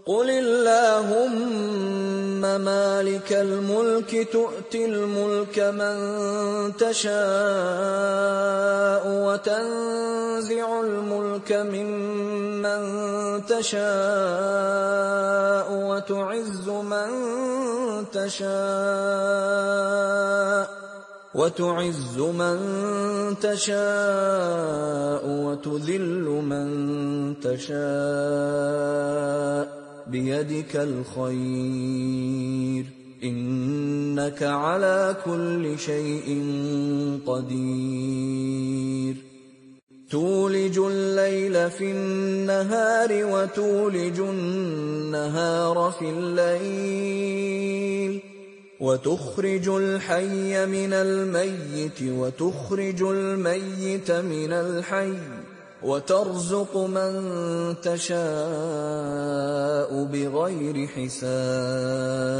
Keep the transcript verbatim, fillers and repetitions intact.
قُلِ اللَّهُمَّ مَالِكَ الْمُلْكِ تُؤْتِي الْمُلْكَ مَن تَشَاءُ وَتَنزِعُ الْمُلْكَ مِمَّن تَشَاءُ وَتُعِزُّ مَن تَشَاءُ وَتُعِزُّ مَن تَشَاءُ وَتُذِلُّ مَن تَشَاءُ بِيَدِكَ الْخَيْرُ ۖ إِنَّكَ عَلَىٰ كُلِّ شَيْءٍ قَدِيرٌ تُولِجُ اللَّيْلَ فِي النَّهَارِ وَتُولِجُ النَّهَارَ فِي اللَّيْلِ وَتُخْرِجُ الْحَيَّ مِنَ الْمَيِّتِ وَتُخْرِجُ الْمَيِّتَ مِنَ الْحَيِّ وَتَرْزُقُ مَن تَشَاءُ بِغَيْرِ حِسَابٍ